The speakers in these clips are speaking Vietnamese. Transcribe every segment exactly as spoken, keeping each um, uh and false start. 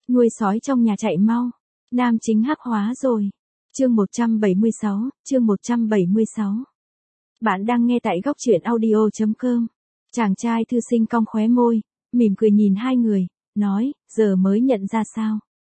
Nuôi sói trong nhà chạy mau. Nam chính hắc hóa rồi. Chương một trăm bảy mươi sáu, chương một trăm bảy mươi sáu. Bạn đang nghe tại góc truyện audio chấm com. Chàng trai thư sinh cong khóe môi, mỉm cười nhìn hai người, nói, giờ mới nhận ra sao?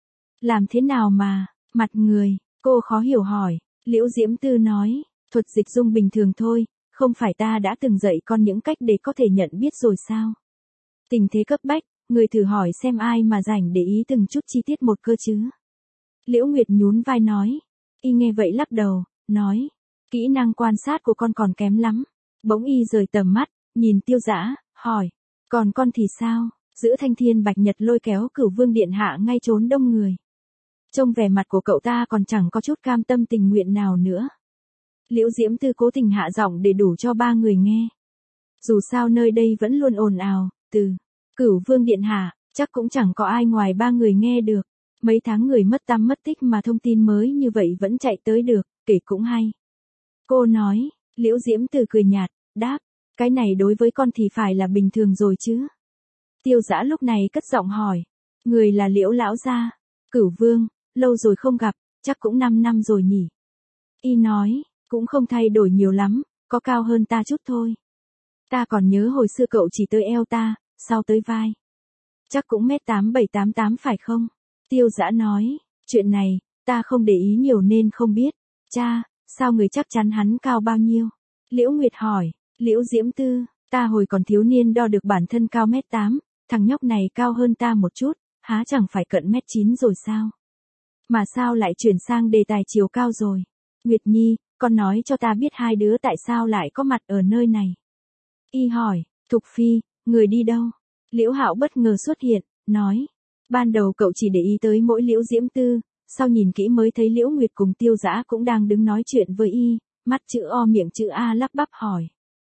Làm thế nào mà, mặt người, cô khó hiểu hỏi. Liễu Diễm Tư nói, thuật dịch dung bình thường thôi, không phải ta đã từng dạy con những cách để có thể nhận biết rồi sao? Tình thế cấp bách, người thử hỏi xem ai mà rảnh để ý từng chút chi tiết một cơ chứ. Liễu Nguyệt nhún vai nói. Y nghe vậy lắc đầu, nói, kỹ năng quan sát của con còn kém lắm. Bỗng Y rời tầm mắt, nhìn Tiêu Dã, hỏi, còn con thì sao? Giữa thanh thiên bạch nhật lôi kéo Cửu Vương điện hạ ngay trốn đông người. Trông vẻ mặt của cậu ta còn chẳng có chút cam tâm tình nguyện nào nữa. Liễu Diễm Tư cố tình hạ giọng để đủ cho ba người nghe. Dù sao nơi đây vẫn luôn ồn ào, từ Cửu Vương điện hạ, chắc cũng chẳng có ai ngoài ba người nghe được. Mấy tháng người mất tăm mất tích mà thông tin mới như vậy vẫn chạy tới được, kể cũng hay. Cô nói, Liễu Diễm Tư cười nhạt, đáp, cái này đối với con thì phải là bình thường rồi chứ. Tiêu Dã lúc này cất giọng hỏi, người là Liễu lão gia, Cửu Vương, lâu rồi không gặp, chắc cũng năm năm rồi nhỉ. Y nói, cũng không thay đổi nhiều lắm, có cao hơn ta chút thôi. Ta còn nhớ hồi xưa cậu chỉ tới eo ta, sau tới vai. Chắc cũng mét tám bảy tám tám phải không? Tiêu Dã nói, chuyện này, ta không để ý nhiều nên không biết. Cha, sao người chắc chắn hắn cao bao nhiêu? Liễu Nguyệt hỏi, Liễu Diễm Tư, ta hồi còn thiếu niên đo được bản thân cao mét tám, thằng nhóc này cao hơn ta một chút, há chẳng phải cận mét chín rồi sao? Mà sao lại chuyển sang đề tài chiều cao rồi? Nguyệt Nhi, con nói cho ta biết hai đứa tại sao lại có mặt ở nơi này. Y hỏi, Thục Phi, người đi đâu? Liễu Hạo bất ngờ xuất hiện, nói, ban đầu cậu chỉ để ý tới mỗi Liễu Diễm Tư, sau nhìn kỹ mới thấy Liễu Nguyệt cùng Tiêu Dã cũng đang đứng nói chuyện với Y, mắt chữ O miệng chữ A lắp bắp hỏi.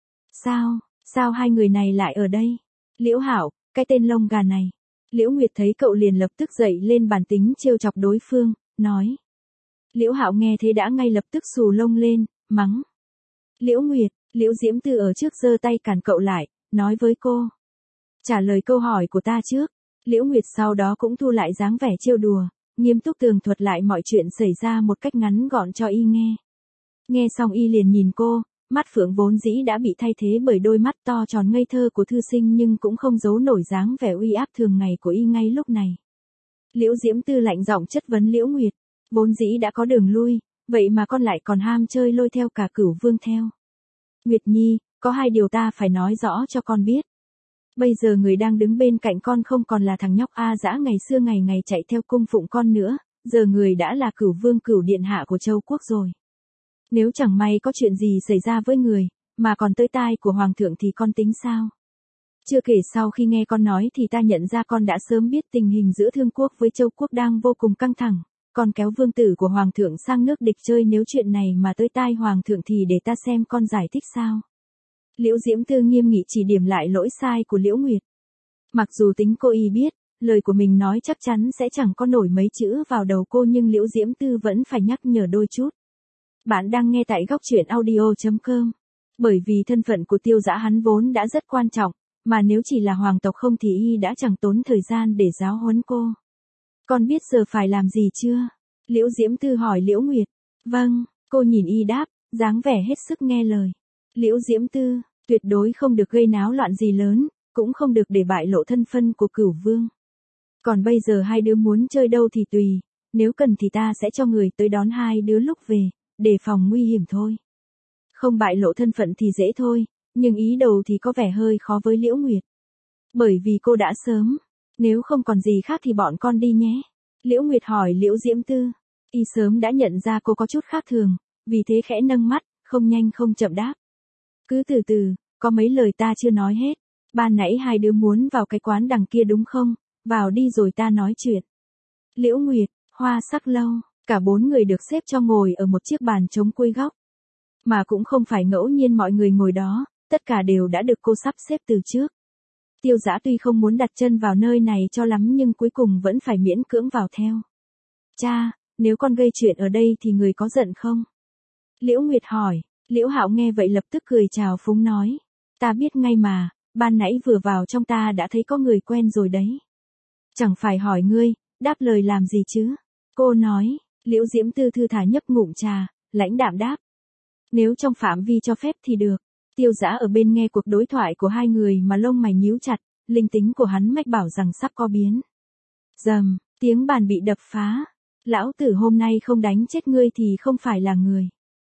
Sao, sao hai người này lại ở đây? Liễu Hạo, cái tên lông gà này. Liễu Nguyệt thấy cậu liền lập tức dậy lên bản tính trêu chọc đối phương, nói. Liễu Hạo nghe thế đã ngay lập tức xù lông lên, mắng. Liễu Nguyệt, Liễu Diễm Tư ở trước giơ tay cản cậu lại, nói với cô. Trả lời câu hỏi của ta trước. Liễu Nguyệt sau đó cũng thu lại dáng vẻ trêu đùa, nghiêm túc tường thuật lại mọi chuyện xảy ra một cách ngắn gọn cho Y nghe. Nghe xong Y liền nhìn cô, mắt phượng vốn dĩ đã bị thay thế bởi đôi mắt to tròn ngây thơ của thư sinh nhưng cũng không giấu nổi dáng vẻ uy áp thường ngày của Y ngay lúc này. Liễu Diễm Tư lạnh giọng chất vấn Liễu Nguyệt, vốn dĩ đã có đường lui, vậy mà con lại còn ham chơi lôi theo cả Cửu Vương theo. Nguyệt Nhi, có hai điều ta phải nói rõ cho con biết. Bây giờ người đang đứng bên cạnh con không còn là thằng nhóc A Dã ngày xưa ngày ngày chạy theo cung phụng con nữa, giờ người đã là Cửu Vương Cửu điện hạ của Châu Quốc rồi. Nếu chẳng may có chuyện gì xảy ra với người, mà còn tới tai của Hoàng thượng thì con tính sao? Chưa kể sau khi nghe con nói thì ta nhận ra con đã sớm biết tình hình giữa Thương Quốc với Châu Quốc đang vô cùng căng thẳng, con kéo vương tử của Hoàng thượng sang nước địch chơi nếu chuyện này mà tới tai Hoàng thượng thì để ta xem con giải thích sao? Liễu Diễm Tư nghiêm nghị chỉ điểm lại lỗi sai của Liễu Nguyệt. Mặc dù tính cô Y biết, lời của mình nói chắc chắn sẽ chẳng có nổi mấy chữ vào đầu cô nhưng Liễu Diễm Tư vẫn phải nhắc nhở đôi chút. Bạn đang nghe tại góc truyện audio chấm com. Bởi vì thân phận của Tiêu Dã hắn vốn đã rất quan trọng, mà nếu chỉ là hoàng tộc không thì Y đã chẳng tốn thời gian để giáo huấn cô. Con biết giờ phải làm gì chưa? Liễu Diễm Tư hỏi Liễu Nguyệt. Vâng, cô nhìn Y đáp, dáng vẻ hết sức nghe lời. Liễu Diễm Tư, tuyệt đối không được gây náo loạn gì lớn, cũng không được để bại lộ thân phận của Cửu Vương. Còn bây giờ hai đứa muốn chơi đâu thì tùy, nếu cần thì ta sẽ cho người tới đón hai đứa lúc về, đề phòng nguy hiểm thôi. Không bại lộ thân phận thì dễ thôi, nhưng ý đầu thì có vẻ hơi khó với Liễu Nguyệt. Bởi vì cô đã sớm, nếu không còn gì khác thì bọn con đi nhé. Liễu Nguyệt hỏi Liễu Diễm Tư. Y sớm đã nhận ra cô có chút khác thường, vì thế khẽ nâng mắt, không nhanh không chậm đáp. Cứ từ từ, có mấy lời ta chưa nói hết. Ban nãy hai đứa muốn vào cái quán đằng kia đúng không? Vào đi rồi ta nói chuyện. Liễu Nguyệt, Hoa Sắc Lâu, cả bốn người được xếp cho ngồi ở một chiếc bàn trống cuối góc. Mà cũng không phải ngẫu nhiên mọi người ngồi đó, tất cả đều đã được cô sắp xếp từ trước. Tiêu Dã tuy không muốn đặt chân vào nơi này cho lắm nhưng cuối cùng vẫn phải miễn cưỡng vào theo. Cha, nếu con gây chuyện ở đây thì người có giận không? Liễu Nguyệt hỏi. Liễu Hạo nghe vậy lập tức cười chào phúng nói. Ta biết ngay mà, ban nãy vừa vào trong ta đã thấy có người quen rồi đấy. Chẳng phải hỏi ngươi, Đáp lời làm gì chứ? Cô nói. Liễu Diễm Tư thư thả nhấp ngụm trà, lãnh đạm đáp. Nếu trong phạm vi cho phép thì được. Tiêu Dã ở bên nghe cuộc đối thoại của hai người mà lông mày nhíu chặt, linh tính của hắn mách bảo rằng sắp có biến. Rầm, tiếng bàn bị đập phá. Lão tử hôm nay không đánh chết ngươi thì không phải là người.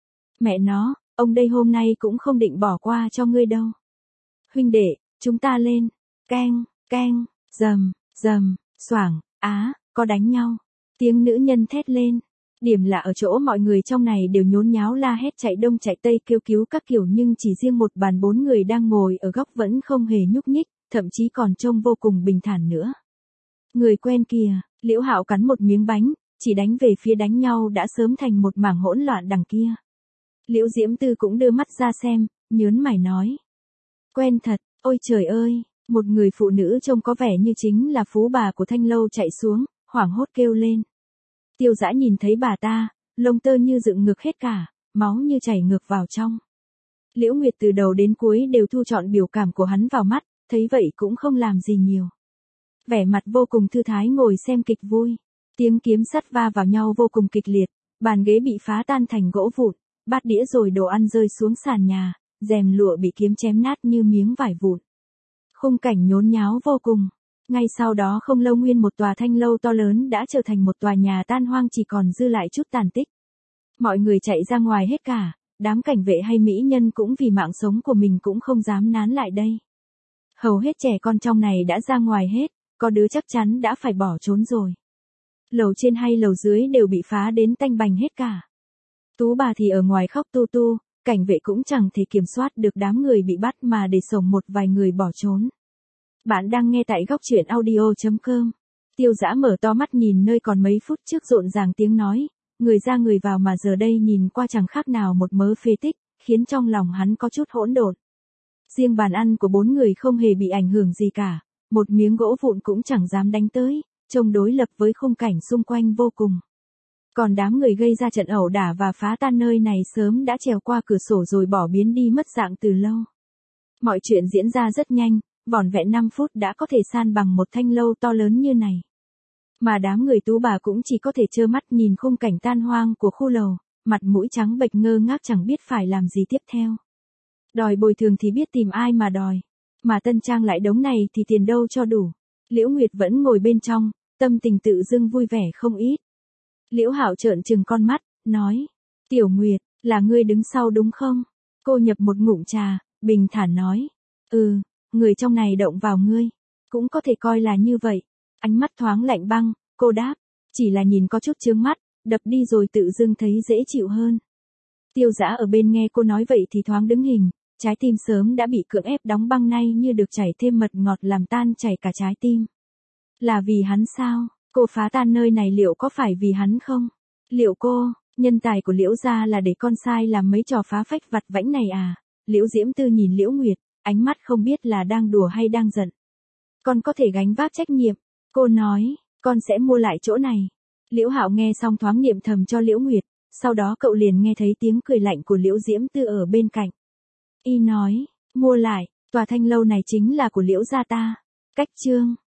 Mẹ nó, ông đây hôm nay cũng không định bỏ qua cho ngươi đâu. Huynh đệ, chúng ta lên. Keng, keng, rầm, rầm, xoảng, á, có đánh nhau. Tiếng nữ nhân thét lên. Điểm là ở chỗ mọi người trong này đều nhốn nháo la hét chạy đông chạy tây kêu cứu các kiểu, nhưng chỉ riêng một bàn bốn người đang ngồi ở góc vẫn không hề nhúc nhích, thậm chí còn trông vô cùng bình thản nữa. Người quen kìa, Liễu Hạo cắn một miếng bánh, chỉ đánh về phía đánh nhau đã sớm thành một mảng hỗn loạn đằng kia. Liễu Diễm Tư cũng đưa mắt ra xem, nhớn mày nói. Quen thật, ôi trời ơi, một người phụ nữ trông có vẻ như chính là phú bà của Thanh Lâu chạy xuống, hoảng hốt kêu lên. Tiêu Dã nhìn thấy bà ta, lông tơ như dựng ngược hết cả, máu như chảy ngược vào trong. Liễu Nguyệt từ đầu đến cuối đều thu trọn biểu cảm của hắn vào mắt, thấy vậy cũng không làm gì nhiều. Vẻ mặt vô cùng thư thái ngồi xem kịch vui. Tiếng kiếm sắt va vào nhau vô cùng kịch liệt, bàn ghế bị phá tan thành gỗ vụn, bát đĩa rồi đồ ăn rơi xuống sàn nhà, rèm lụa bị kiếm chém nát như miếng vải vụn. Khung cảnh nhốn nháo vô cùng. Ngay sau đó không lâu nguyên một tòa thanh lâu to lớn đã trở thành một tòa nhà tan hoang, chỉ còn dư lại chút tàn tích. Mọi người chạy ra ngoài hết cả, đám cảnh vệ hay mỹ nhân cũng vì mạng sống của mình cũng không dám nán lại đây. Hầu hết trẻ con trong này đã ra ngoài hết, có đứa chắc chắn đã phải bỏ trốn rồi. Lầu trên hay lầu dưới đều bị phá đến tanh bành hết cả. Tú bà thì ở ngoài khóc tu tu, cảnh vệ cũng chẳng thể kiểm soát được đám người bị bắt mà để sổng một vài người bỏ trốn. Bạn đang nghe tại góc truyện audio chấm com. Tiêu Dã mở to mắt nhìn nơi còn mấy phút trước rộn ràng tiếng nói, người ra người vào mà giờ đây nhìn qua chẳng khác nào một mớ phế tích, khiến trong lòng hắn có chút hỗn độn. Riêng bàn ăn của bốn người không hề bị ảnh hưởng gì cả, một miếng gỗ vụn cũng chẳng dám đánh tới, trông đối lập với khung cảnh xung quanh vô cùng. Còn đám người gây ra trận ẩu đả và phá tan nơi này sớm đã trèo qua cửa sổ rồi bỏ biến đi mất dạng từ lâu. Mọi chuyện diễn ra rất nhanh, vỏn vẹn năm phút đã có thể san bằng một thanh lâu to lớn như này. Mà đám người tú bà cũng chỉ có thể trơ mắt nhìn khung cảnh tan hoang của khu lầu, mặt mũi trắng bệch ngơ ngác chẳng biết phải làm gì tiếp theo. Đòi bồi thường thì biết tìm ai mà đòi, mà tân trang lại đống này thì tiền đâu cho đủ. Liễu Nguyệt vẫn ngồi bên trong, tâm tình tự dưng vui vẻ không ít. Liễu Hạo trợn trừng con mắt, nói, Tiểu Nguyệt, là ngươi đứng sau đúng không? Cô nhập một ngụm trà, bình thản nói, ừ, người trong này động vào ngươi, cũng có thể coi là như vậy. Ánh mắt thoáng lạnh băng, cô đáp, chỉ là nhìn có chút chướng mắt, đập đi rồi tự dưng thấy dễ chịu hơn. Tiêu Dã ở bên nghe cô nói vậy thì thoáng đứng hình, trái tim sớm đã bị cưỡng ép đóng băng nay như được chảy thêm mật ngọt làm tan chảy cả trái tim. Là vì hắn sao? Cô phá tan nơi này liệu có phải vì hắn không? Liệu cô, nhân tài của Liễu gia là để con sai làm mấy trò phá phách vặt vãnh này à? Liễu Diễm Tư nhìn Liễu Nguyệt, ánh mắt không biết là đang đùa hay đang giận. Con có thể gánh vác trách nhiệm, cô nói, con sẽ mua lại chỗ này. Liễu Hạo nghe xong thoáng niệm thầm cho Liễu Nguyệt, sau đó cậu liền nghe thấy tiếng cười lạnh của Liễu Diễm Tư ở bên cạnh. Y nói, mua lại, tòa thanh lâu này chính là của Liễu gia ta. Cách chương